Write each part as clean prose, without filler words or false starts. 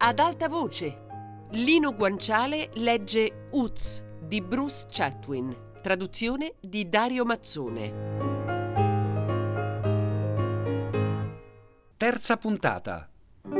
Ad alta voce. Lino Guanciale legge Uz di Bruce Chatwin, traduzione di Dario Mazzone. Terza puntata.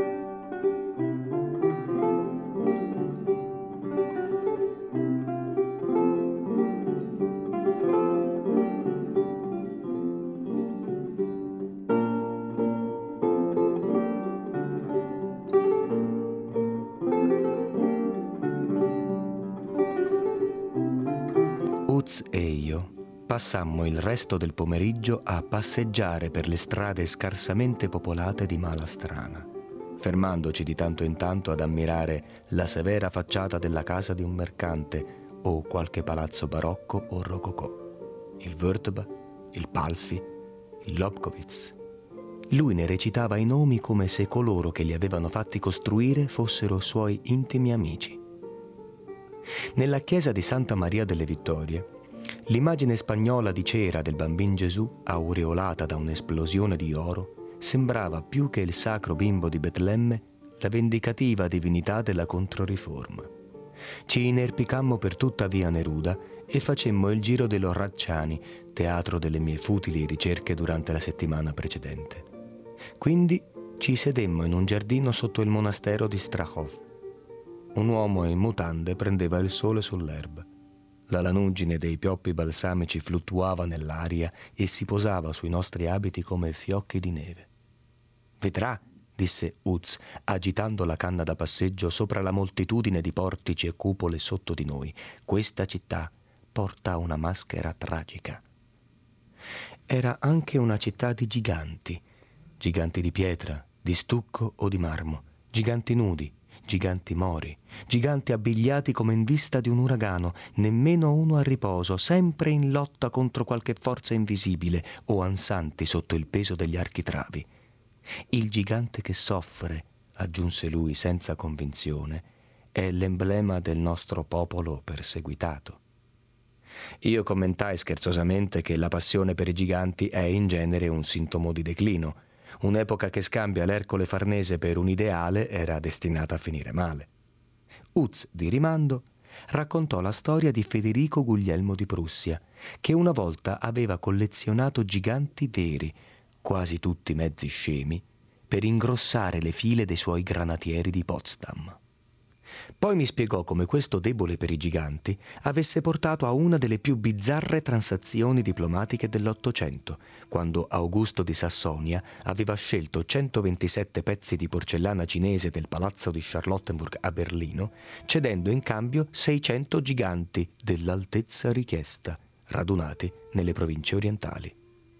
Uz e io passammo il resto del pomeriggio a passeggiare per le strade scarsamente popolate di Malastrana, fermandoci di tanto in tanto ad ammirare la severa facciata della casa di un mercante o qualche palazzo barocco o rococò, il Wörthba, il Palfi, il Lobkowitz. Lui ne recitava i nomi come se coloro che li avevano fatti costruire fossero suoi intimi amici. Nella chiesa di Santa Maria delle Vittorie, l'immagine spagnola di cera del Bambin Gesù, aureolata da un'esplosione di oro, sembrava più che il sacro bimbo di Betlemme la vendicativa divinità della Controriforma. Ci inerpicammo per tutta via Neruda e facemmo il giro dello Racciani, teatro delle mie futili ricerche durante la settimana precedente. Quindi ci sedemmo in un giardino sotto il monastero di Strachov. Un uomo in mutande prendeva il sole sull'erba. La lanugine dei pioppi balsamici fluttuava nell'aria e si posava sui nostri abiti come fiocchi di neve. «Vedrà», disse Uz, agitando la canna da passeggio sopra la moltitudine di portici e cupole sotto di noi, «questa città porta una maschera tragica». Era anche una città di giganti di pietra, di stucco o di marmo, giganti nudi, giganti mori, giganti abbigliati come in vista di un uragano, nemmeno uno a riposo, sempre in lotta contro qualche forza invisibile o ansanti sotto il peso degli architravi. Il gigante che soffre, aggiunse lui senza convinzione, è l'emblema del nostro popolo perseguitato. Io commentai scherzosamente che la passione per i giganti è in genere un sintomo di declino. Un'epoca che scambia l'Ercole Farnese per un ideale era destinata a finire male. Uz, di rimando, raccontò la storia di Federico Guglielmo di Prussia, che una volta aveva collezionato giganti veri, quasi tutti mezzi scemi, per ingrossare le file dei suoi granatieri di Potsdam. Poi mi spiegò come questo debole per i giganti avesse portato a una delle più bizzarre transazioni diplomatiche dell'Ottocento, quando Augusto di Sassonia aveva scelto 127 pezzi di porcellana cinese del palazzo di Charlottenburg a Berlino, cedendo in cambio 600 giganti dell'altezza richiesta, radunati nelle province orientali.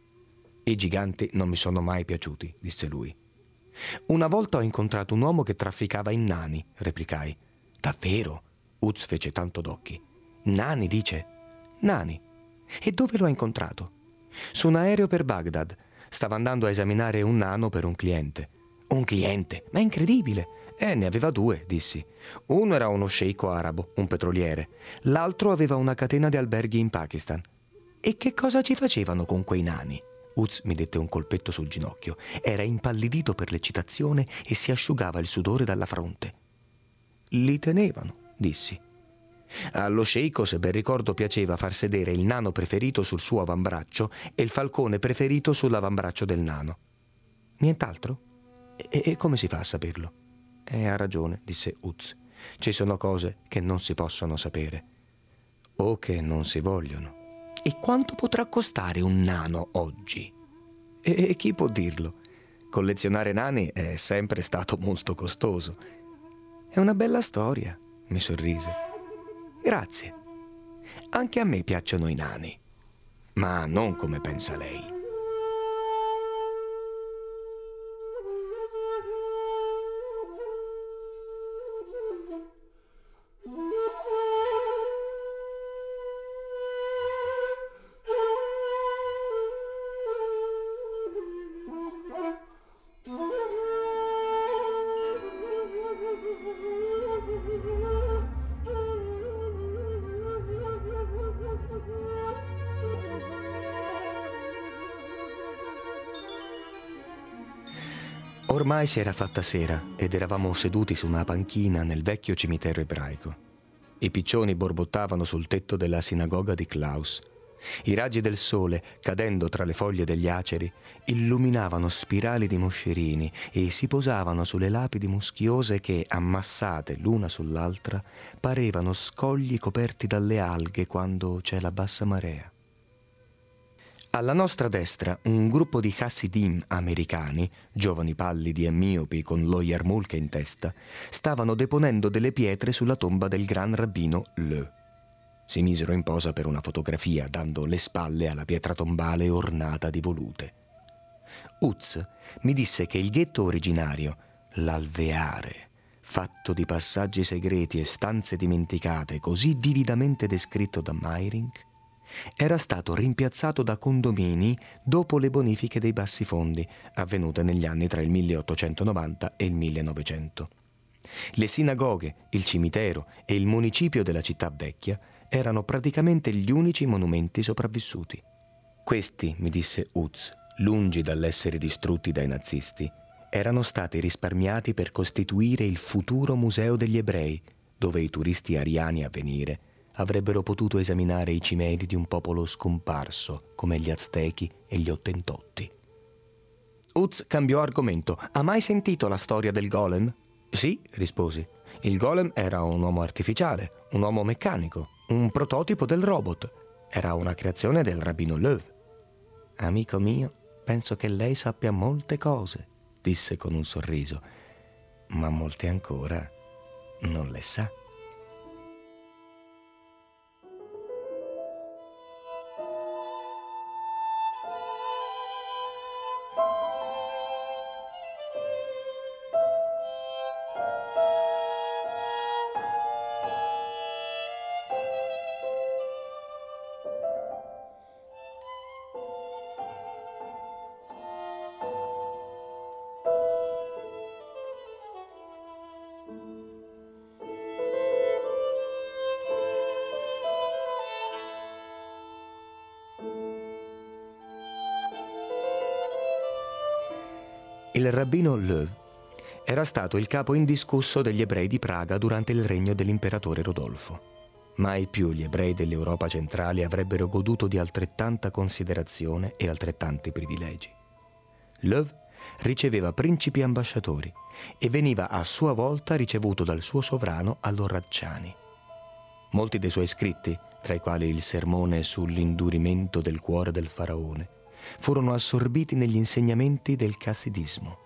«I giganti non mi sono mai piaciuti», disse lui. «Una volta ho incontrato un uomo che trafficava in nani», replicai. «Davvero?» Uz fece tanto d'occhi. «Nani, dice?» «Nani. E dove lo ha incontrato?» «Su un aereo per Baghdad. Stava andando a esaminare un nano per un cliente». «Un cliente? Ma è incredibile!» Ne aveva due», dissi. «Uno era uno sceicco arabo, un petroliere. L'altro aveva una catena di alberghi in Pakistan». «E che cosa ci facevano con quei nani?» Uz mi dette un colpetto sul ginocchio. Era impallidito per l'eccitazione e si asciugava il sudore dalla fronte. «Li tenevano», dissi. Allo sceicco, se ben ricordo, piaceva far sedere il nano preferito sul suo avambraccio e il falcone preferito sull'avambraccio del nano. «Nient'altro? E come si fa a saperlo?» «Ha ragione», disse Uz. «Ci sono cose che non si possono sapere o che non si vogliono». «E quanto potrà costare un nano oggi?» E chi può dirlo? Collezionare nani è sempre stato molto costoso. «È una bella storia», mi sorrise. «Grazie. Anche a me piacciono i nani, ma non come pensa lei». Ormai si era fatta sera ed eravamo seduti su una panchina nel vecchio cimitero ebraico. I piccioni borbottavano sul tetto della sinagoga di Klaus. I raggi del sole, cadendo tra le foglie degli aceri, illuminavano spirali di moscerini e si posavano sulle lapidi muschiose che, ammassate l'una sull'altra, parevano scogli coperti dalle alghe quando c'è la bassa marea. Alla nostra destra un gruppo di Hasidim americani, giovani pallidi e miopi con lo yarmulke in testa, stavano deponendo delle pietre sulla tomba del gran rabbino Le. Si misero in posa per una fotografia, dando le spalle alla pietra tombale ornata di volute. Uz mi disse che il ghetto originario, l'Alveare, fatto di passaggi segreti e stanze dimenticate così vividamente descritto da Meyrink, era stato rimpiazzato da condomini dopo le bonifiche dei bassifondi, avvenute negli anni tra il 1890 e il 1900. Le sinagoghe, il cimitero e il municipio della città vecchia erano praticamente gli unici monumenti sopravvissuti. Questi, mi disse Uz, lungi dall'essere distrutti dai nazisti, erano stati risparmiati per costituire il futuro museo degli ebrei, dove i turisti ariani a venire avrebbero potuto esaminare i cimeli di un popolo scomparso come gli Aztechi e gli Ottentotti. Uz cambiò argomento. Ha mai sentito la storia del golem? Sì, risposi. Il golem era un uomo artificiale, un uomo meccanico, un prototipo del robot. Era una creazione del rabbino Löw. Amico mio, penso che lei sappia molte cose, disse con un sorriso, ma molte ancora non le sa. Il rabbino Löw era stato il capo indiscusso degli ebrei di Praga durante il regno dell'imperatore Rodolfo. Mai più gli ebrei dell'Europa centrale avrebbero goduto di altrettanta considerazione e altrettanti privilegi. Löw riceveva principi e ambasciatori e veniva a sua volta ricevuto dal suo sovrano all'Orracciani. Molti dei suoi scritti, tra i quali il sermone sull'indurimento del cuore del faraone, furono assorbiti negli insegnamenti del chassidismo.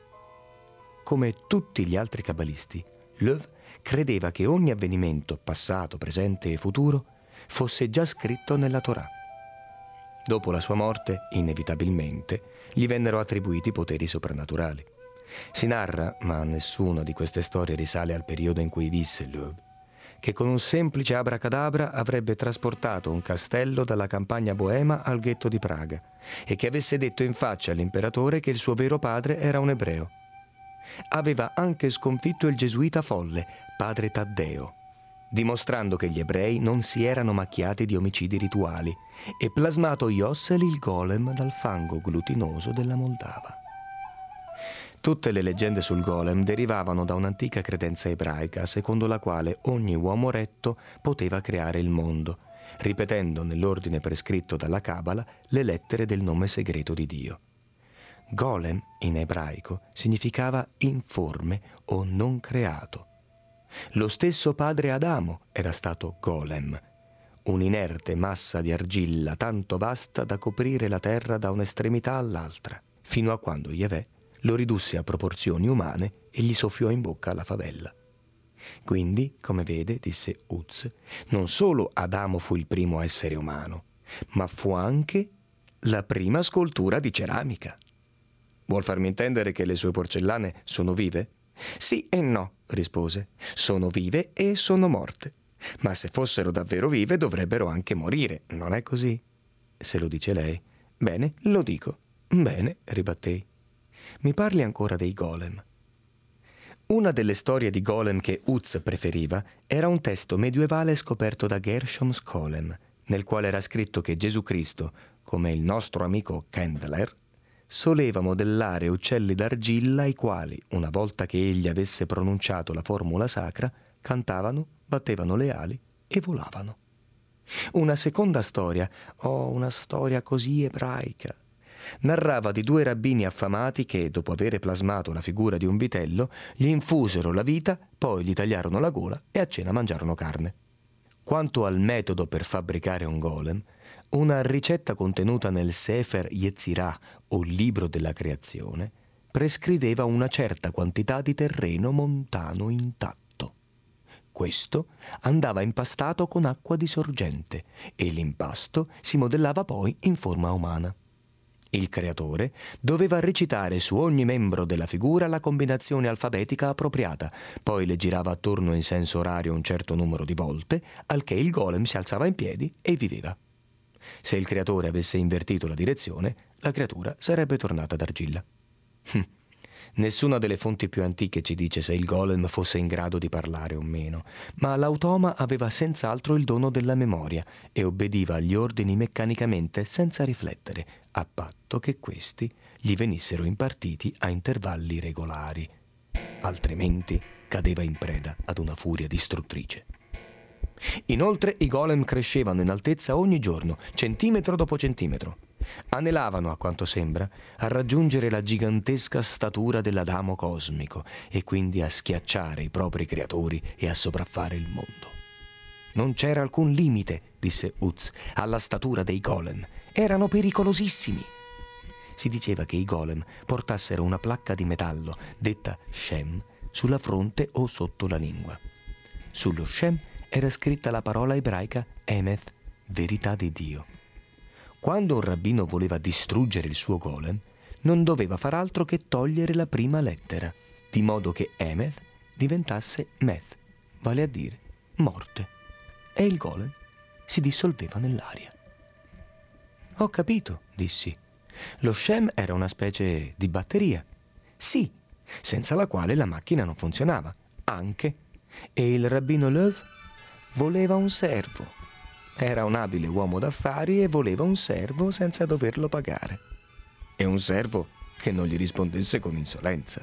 Come tutti gli altri cabalisti, Löw credeva che ogni avvenimento, passato, presente e futuro, fosse già scritto nella Torah. Dopo la sua morte, inevitabilmente, gli vennero attribuiti poteri soprannaturali. Si narra, ma nessuna di queste storie risale al periodo in cui visse Löw, che con un semplice abracadabra avrebbe trasportato un castello dalla campagna boema al ghetto di Praga e che avesse detto in faccia all'imperatore che il suo vero padre era un ebreo. Aveva anche sconfitto il gesuita folle, padre Taddeo, dimostrando che gli ebrei non si erano macchiati di omicidi rituali e plasmato Yossel il golem dal fango glutinoso della Moldava. Tutte le leggende sul golem derivavano da un'antica credenza ebraica, secondo la quale ogni uomo retto poteva creare il mondo, ripetendo nell'ordine prescritto dalla Cabala le lettere del nome segreto di Dio. Golem, in ebraico, significava informe o non creato. Lo stesso padre Adamo era stato golem, un'inerte massa di argilla tanto vasta da coprire la terra da un'estremità all'altra, fino a quando Yahweh lo ridusse a proporzioni umane e gli soffiò in bocca la favella. Quindi, come vede, disse Uz, non solo Adamo fu il primo essere umano, ma fu anche la prima scultura di ceramica. Vuol farmi intendere che le sue porcellane sono vive? Sì e no, rispose. Sono vive e sono morte. Ma se fossero davvero vive dovrebbero anche morire, non è così? Se lo dice lei. Bene, lo dico. Bene, ribattei. Mi parli ancora dei golem. Una delle storie di golem che Uz preferiva era un testo medievale scoperto da Gershom Scholem, nel quale era scritto che Gesù Cristo, come il nostro amico Kendler, soleva modellare uccelli d'argilla i quali, una volta che egli avesse pronunciato la formula sacra, cantavano, battevano le ali e volavano. Una seconda storia, una storia così ebraica, narrava di 2 rabbini affamati che, dopo avere plasmato la figura di un vitello, gli infusero la vita, poi gli tagliarono la gola e a cena mangiarono carne. Quanto al metodo per fabbricare un golem, una ricetta contenuta nel Sefer Yetzirah, o libro della creazione, prescriveva una certa quantità di terreno montano intatto. Questo andava impastato con acqua di sorgente e l'impasto si modellava poi in forma umana. Il creatore doveva recitare su ogni membro della figura la combinazione alfabetica appropriata, poi le girava attorno in senso orario un certo numero di volte, al che il golem si alzava in piedi e viveva. Se il creatore avesse invertito la direzione, la creatura sarebbe tornata d'argilla. Nessuna delle fonti più antiche ci dice se il golem fosse in grado di parlare o meno, ma l'automa aveva senz'altro il dono della memoria e obbediva agli ordini meccanicamente senza riflettere, a patto che questi gli venissero impartiti a intervalli regolari. Altrimenti cadeva in preda ad una furia distruttrice. Inoltre i golem crescevano in altezza ogni giorno, centimetro dopo centimetro. Anelavano, a quanto sembra, a raggiungere la gigantesca statura dell'Adamo cosmico e quindi a schiacciare i propri creatori e a sopraffare il mondo. Non c'era alcun limite, disse Uz, alla statura dei golem. Erano pericolosissimi. Si diceva che i golem portassero una placca di metallo, detta Shem, sulla fronte o sotto la lingua. Sullo Shem era scritta la parola ebraica Emeth, verità di Dio. Quando un rabbino voleva distruggere il suo golem, non doveva far altro che togliere la prima lettera, di modo che Emeth diventasse Meth, vale a dire morte, e il golem si dissolveva nell'aria. Ho capito, dissi. Lo Shem era una specie di batteria. Sì, senza la quale la macchina non funzionava, anche. E il rabbino Löw voleva un servo. Era un abile uomo d'affari e voleva un servo senza doverlo pagare. E un servo che non gli rispondesse con insolenza.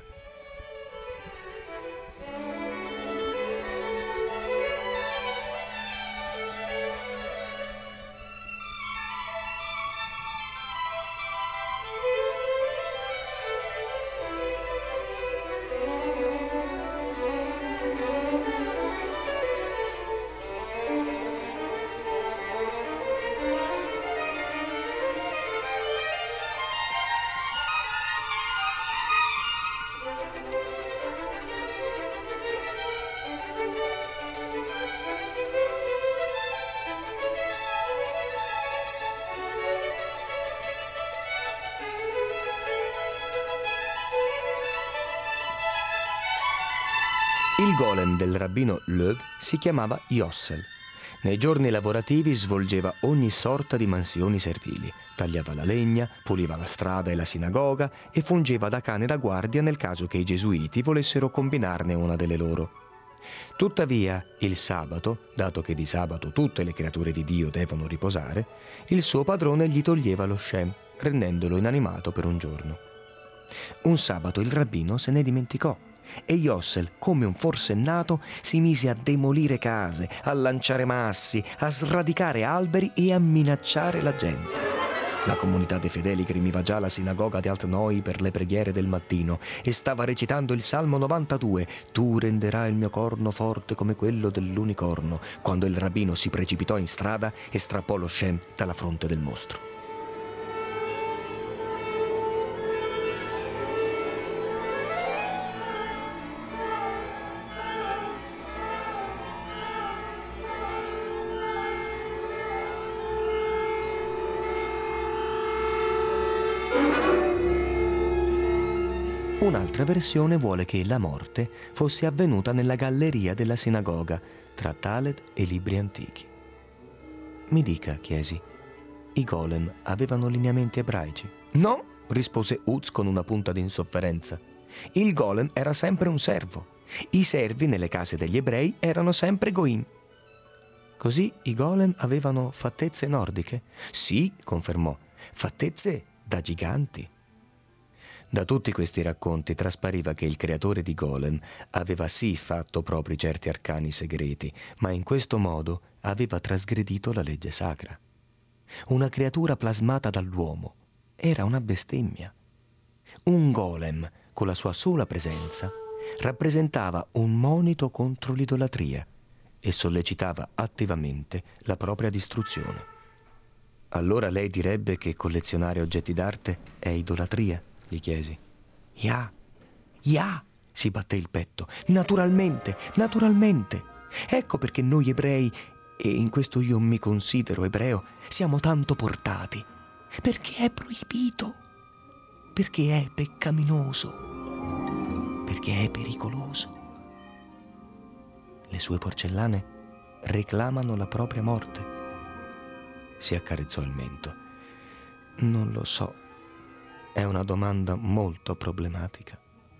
Il golem del rabbino Löw si chiamava Yossel. Nei giorni lavorativi svolgeva ogni sorta di mansioni servili. Tagliava la legna, puliva la strada e la sinagoga e fungeva da cane da guardia nel caso che i gesuiti volessero combinarne una delle loro. Tuttavia, il sabato, dato che di sabato tutte le creature di Dio devono riposare, il suo padrone gli toglieva lo Shem, rendendolo inanimato per un giorno. Un sabato il rabbino se ne dimenticò e Yossel, come un forsennato, si mise a demolire case, a lanciare massi, a sradicare alberi e a minacciare la gente. La comunità dei fedeli grimiva già la sinagoga di Alt-Noi per le preghiere del mattino e stava recitando il Salmo 92, «Tu renderai il mio corno forte come quello dell'unicorno», quando il rabbino si precipitò in strada e strappò lo Shem dalla fronte del mostro. Un'altra versione vuole che la morte fosse avvenuta nella galleria della sinagoga, tra Taled e libri antichi. Mi dica, chiesi, i golem avevano lineamenti ebraici? No, rispose Uz con una punta di insofferenza. Il golem era sempre un servo. I servi nelle case degli ebrei erano sempre goim. Così i golem avevano fattezze nordiche? Sì, confermò, fattezze da giganti. Da tutti questi racconti traspariva che il creatore di Golem aveva sì fatto propri certi arcani segreti, ma in questo modo aveva trasgredito la legge sacra. Una creatura plasmata dall'uomo era una bestemmia. Un golem, con la sua sola presenza, rappresentava un monito contro l'idolatria e sollecitava attivamente la propria distruzione. Allora lei direbbe che collezionare oggetti d'arte è idolatria? Gli chiesi. Ya, ya, si batté il petto. Naturalmente, naturalmente. Ecco perché noi ebrei, e in questo io mi considero ebreo, siamo tanto portati. Perché è proibito. Perché è peccaminoso. Perché è pericoloso. Le sue porcellane reclamano la propria morte. Si accarezzò il mento. Non lo so. È una domanda molto problematica.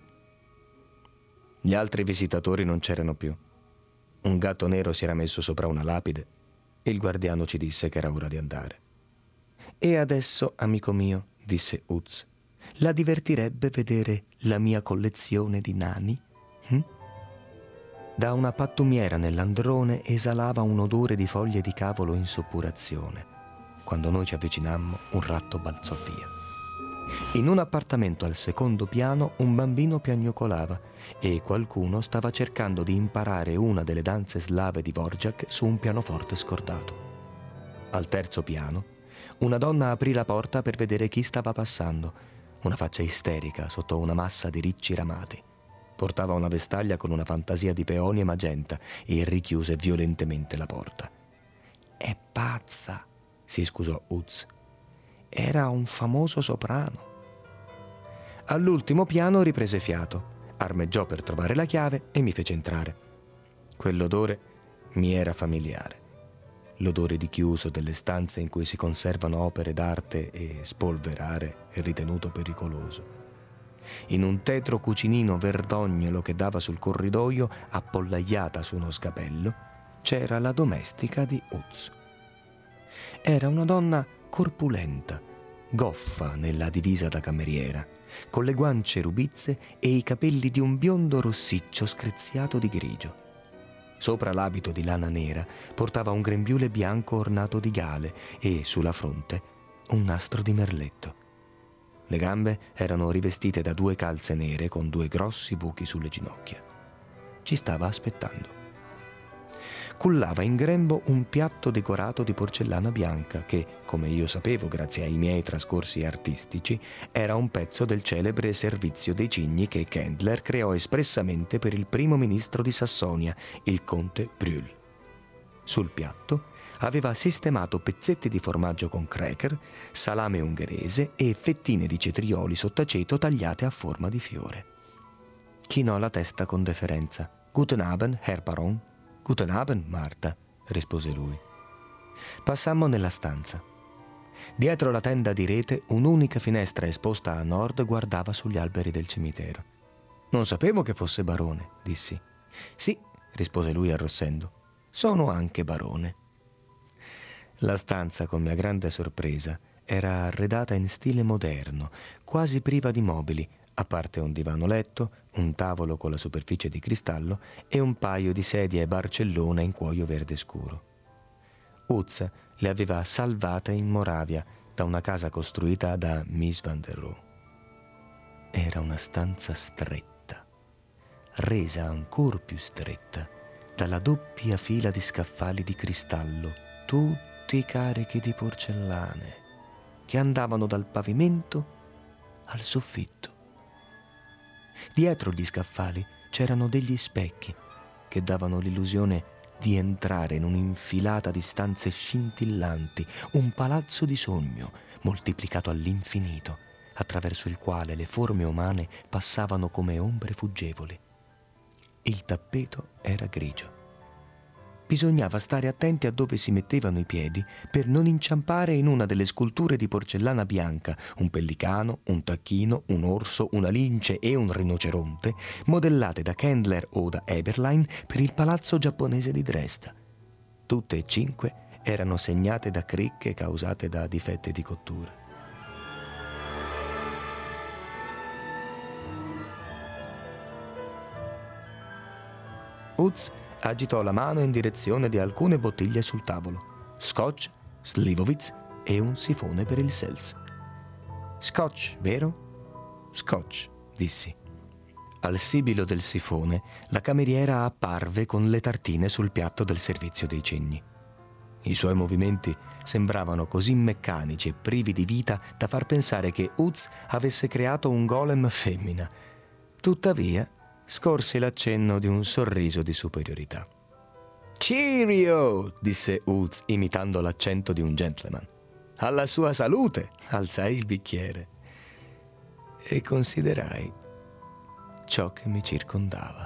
Gli altri visitatori non c'erano più. Un gatto nero si era messo sopra una lapide e il guardiano ci disse che era ora di andare. E adesso, amico mio, disse Uz, la divertirebbe vedere la mia collezione di nani? Da una pattumiera nell'androne esalava un odore di foglie di cavolo in suppurazione. Quando noi ci avvicinammo, un ratto balzò via. In un appartamento al secondo piano un bambino piagnucolava e qualcuno stava cercando di imparare una delle danze slave di Dvořák su un pianoforte scordato. Al terzo piano una donna aprì la porta per vedere chi stava passando, una faccia isterica sotto una massa di ricci ramati. Portava una vestaglia con una fantasia di peoni e magenta e richiuse violentemente la porta. «È pazza», si scusò Uz. Era un famoso soprano. All'ultimo piano riprese fiato, armeggiò per trovare la chiave e mi fece entrare. Quell'odore mi era familiare. L'odore di chiuso delle stanze in cui si conservano opere d'arte e spolverare è ritenuto pericoloso. In un tetro cucinino verdognolo che dava sul corridoio, appollaiata su uno sgabello, c'era la domestica di Uz. Era una donna corpulenta, goffa nella divisa da cameriera, con le guance rubizze e i capelli di un biondo rossiccio screziato di grigio. Sopra l'abito di lana nera portava un grembiule bianco ornato di gale e sulla fronte un nastro di merletto. Le gambe erano rivestite da 2 calze nere con 2 grossi buchi sulle ginocchia. Ci stava aspettando. Cullava in grembo un piatto decorato di porcellana bianca che, come io sapevo grazie ai miei trascorsi artistici, era un pezzo del celebre servizio dei cigni che Kendler creò espressamente per il primo ministro di Sassonia, il conte Brühl. Sul piatto aveva sistemato pezzetti di formaggio con cracker, salame ungherese e fettine di cetrioli sottaceto tagliate a forma di fiore. Chinò la testa con deferenza. «Guten Abend, Herr Baron». «Guten Abend, Marta», rispose lui. Passammo nella stanza. Dietro la tenda di rete, un'unica finestra esposta a nord guardava sugli alberi del cimitero. «Non sapevo che fosse barone», dissi. «Sì», rispose lui arrossendo, «sono anche barone». La stanza, con mia grande sorpresa, era arredata in stile moderno, quasi priva di mobili, a parte un divano letto, un tavolo con la superficie di cristallo e un paio di sedie barcellona in cuoio verde scuro. Uz le aveva salvate in Moravia da una casa costruita da Mies van der Rohe. Era una stanza stretta, resa ancor più stretta dalla doppia fila di scaffali di cristallo, tutti carichi di porcellane, che andavano dal pavimento al soffitto. Dietro gli scaffali c'erano degli specchi che davano l'illusione di entrare in un'infilata di stanze scintillanti, un palazzo di sogno moltiplicato all'infinito, attraverso il quale le forme umane passavano come ombre fuggevoli. Il tappeto era grigio. Bisognava stare attenti a dove si mettevano i piedi per non inciampare in una delle sculture di porcellana bianca, un pellicano, un tacchino, un orso, una lince e un rinoceronte, modellate da Kendler o da Eberlein per il palazzo giapponese di Dresda. Tutte e 5 erano segnate da cricche causate da difetti di cottura. Utz agitò la mano in direzione di alcune bottiglie sul tavolo. Scotch, Slivovitz e un sifone per il seltz. Scotch, vero? Scotch, dissi. Al sibilo del sifone, la cameriera apparve con le tartine sul piatto del servizio dei cigni. I suoi movimenti sembravano così meccanici e privi di vita da far pensare che Utz avesse creato un golem femmina. Tuttavia, scorsi l'accenno di un sorriso di superiorità. «Cheerio!» disse Utz, imitando l'accento di un gentleman. «Alla sua salute!» alzai il bicchiere e considerai ciò che mi circondava.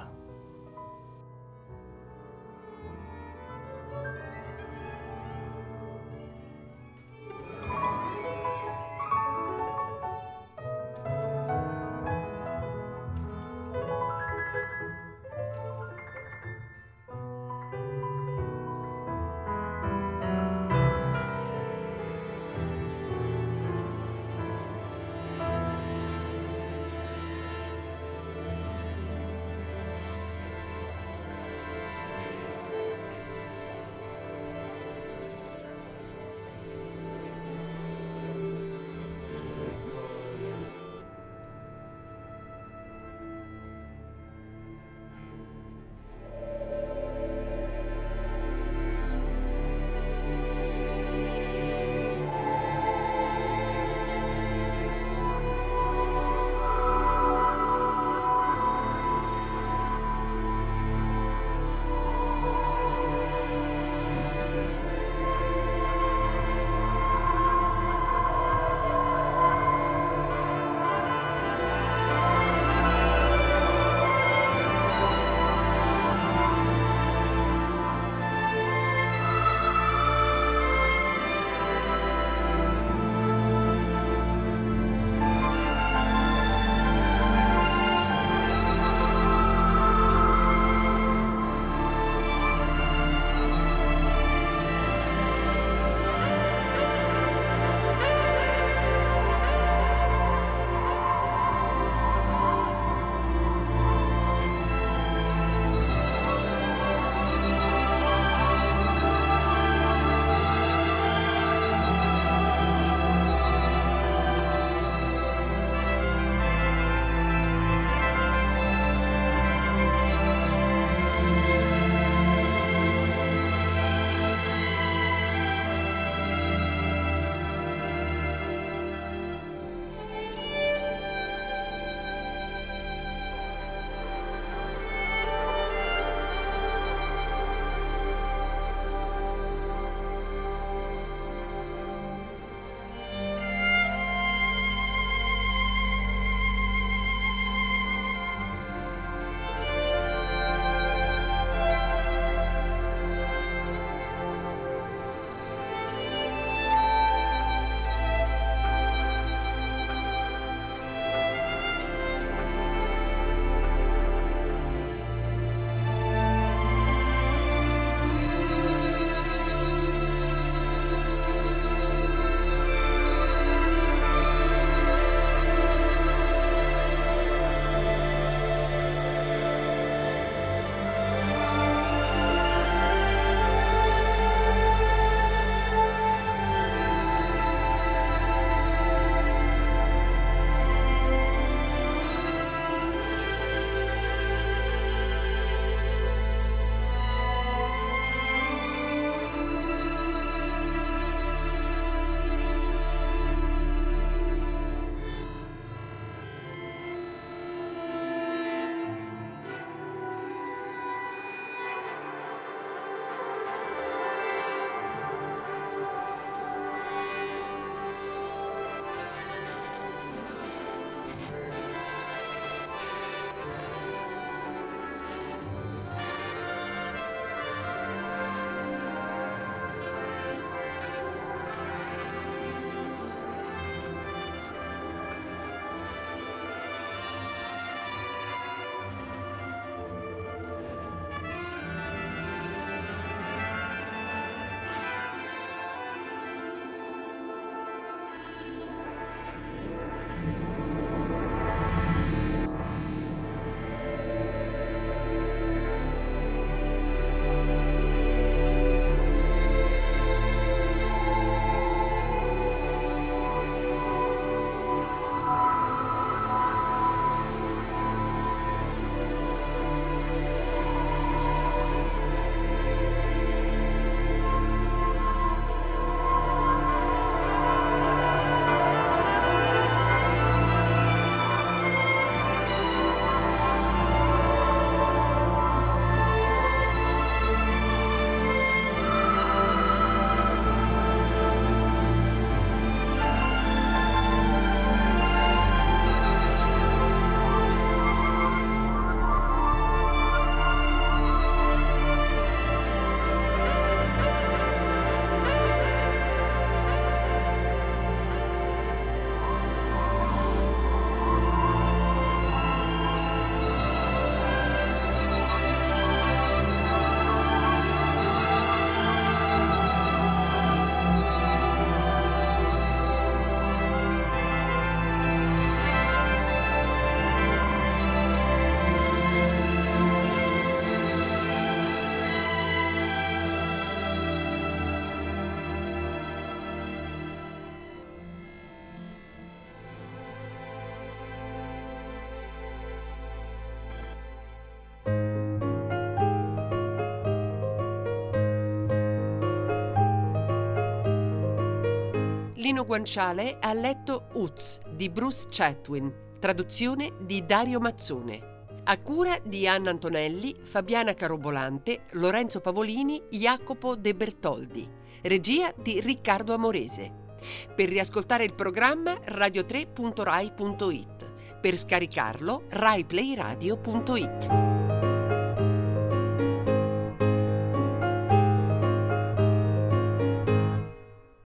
Lino Guanciale ha letto Uz di Bruce Chatwin, traduzione di Dario Mazzone. A cura di Anna Antonelli, Fabiana Carobolante, Lorenzo Pavolini, Jacopo De Bertoldi. Regia di Riccardo Amorese. Per riascoltare il programma radio3.rai.it. Per scaricarlo raiplayradio.it.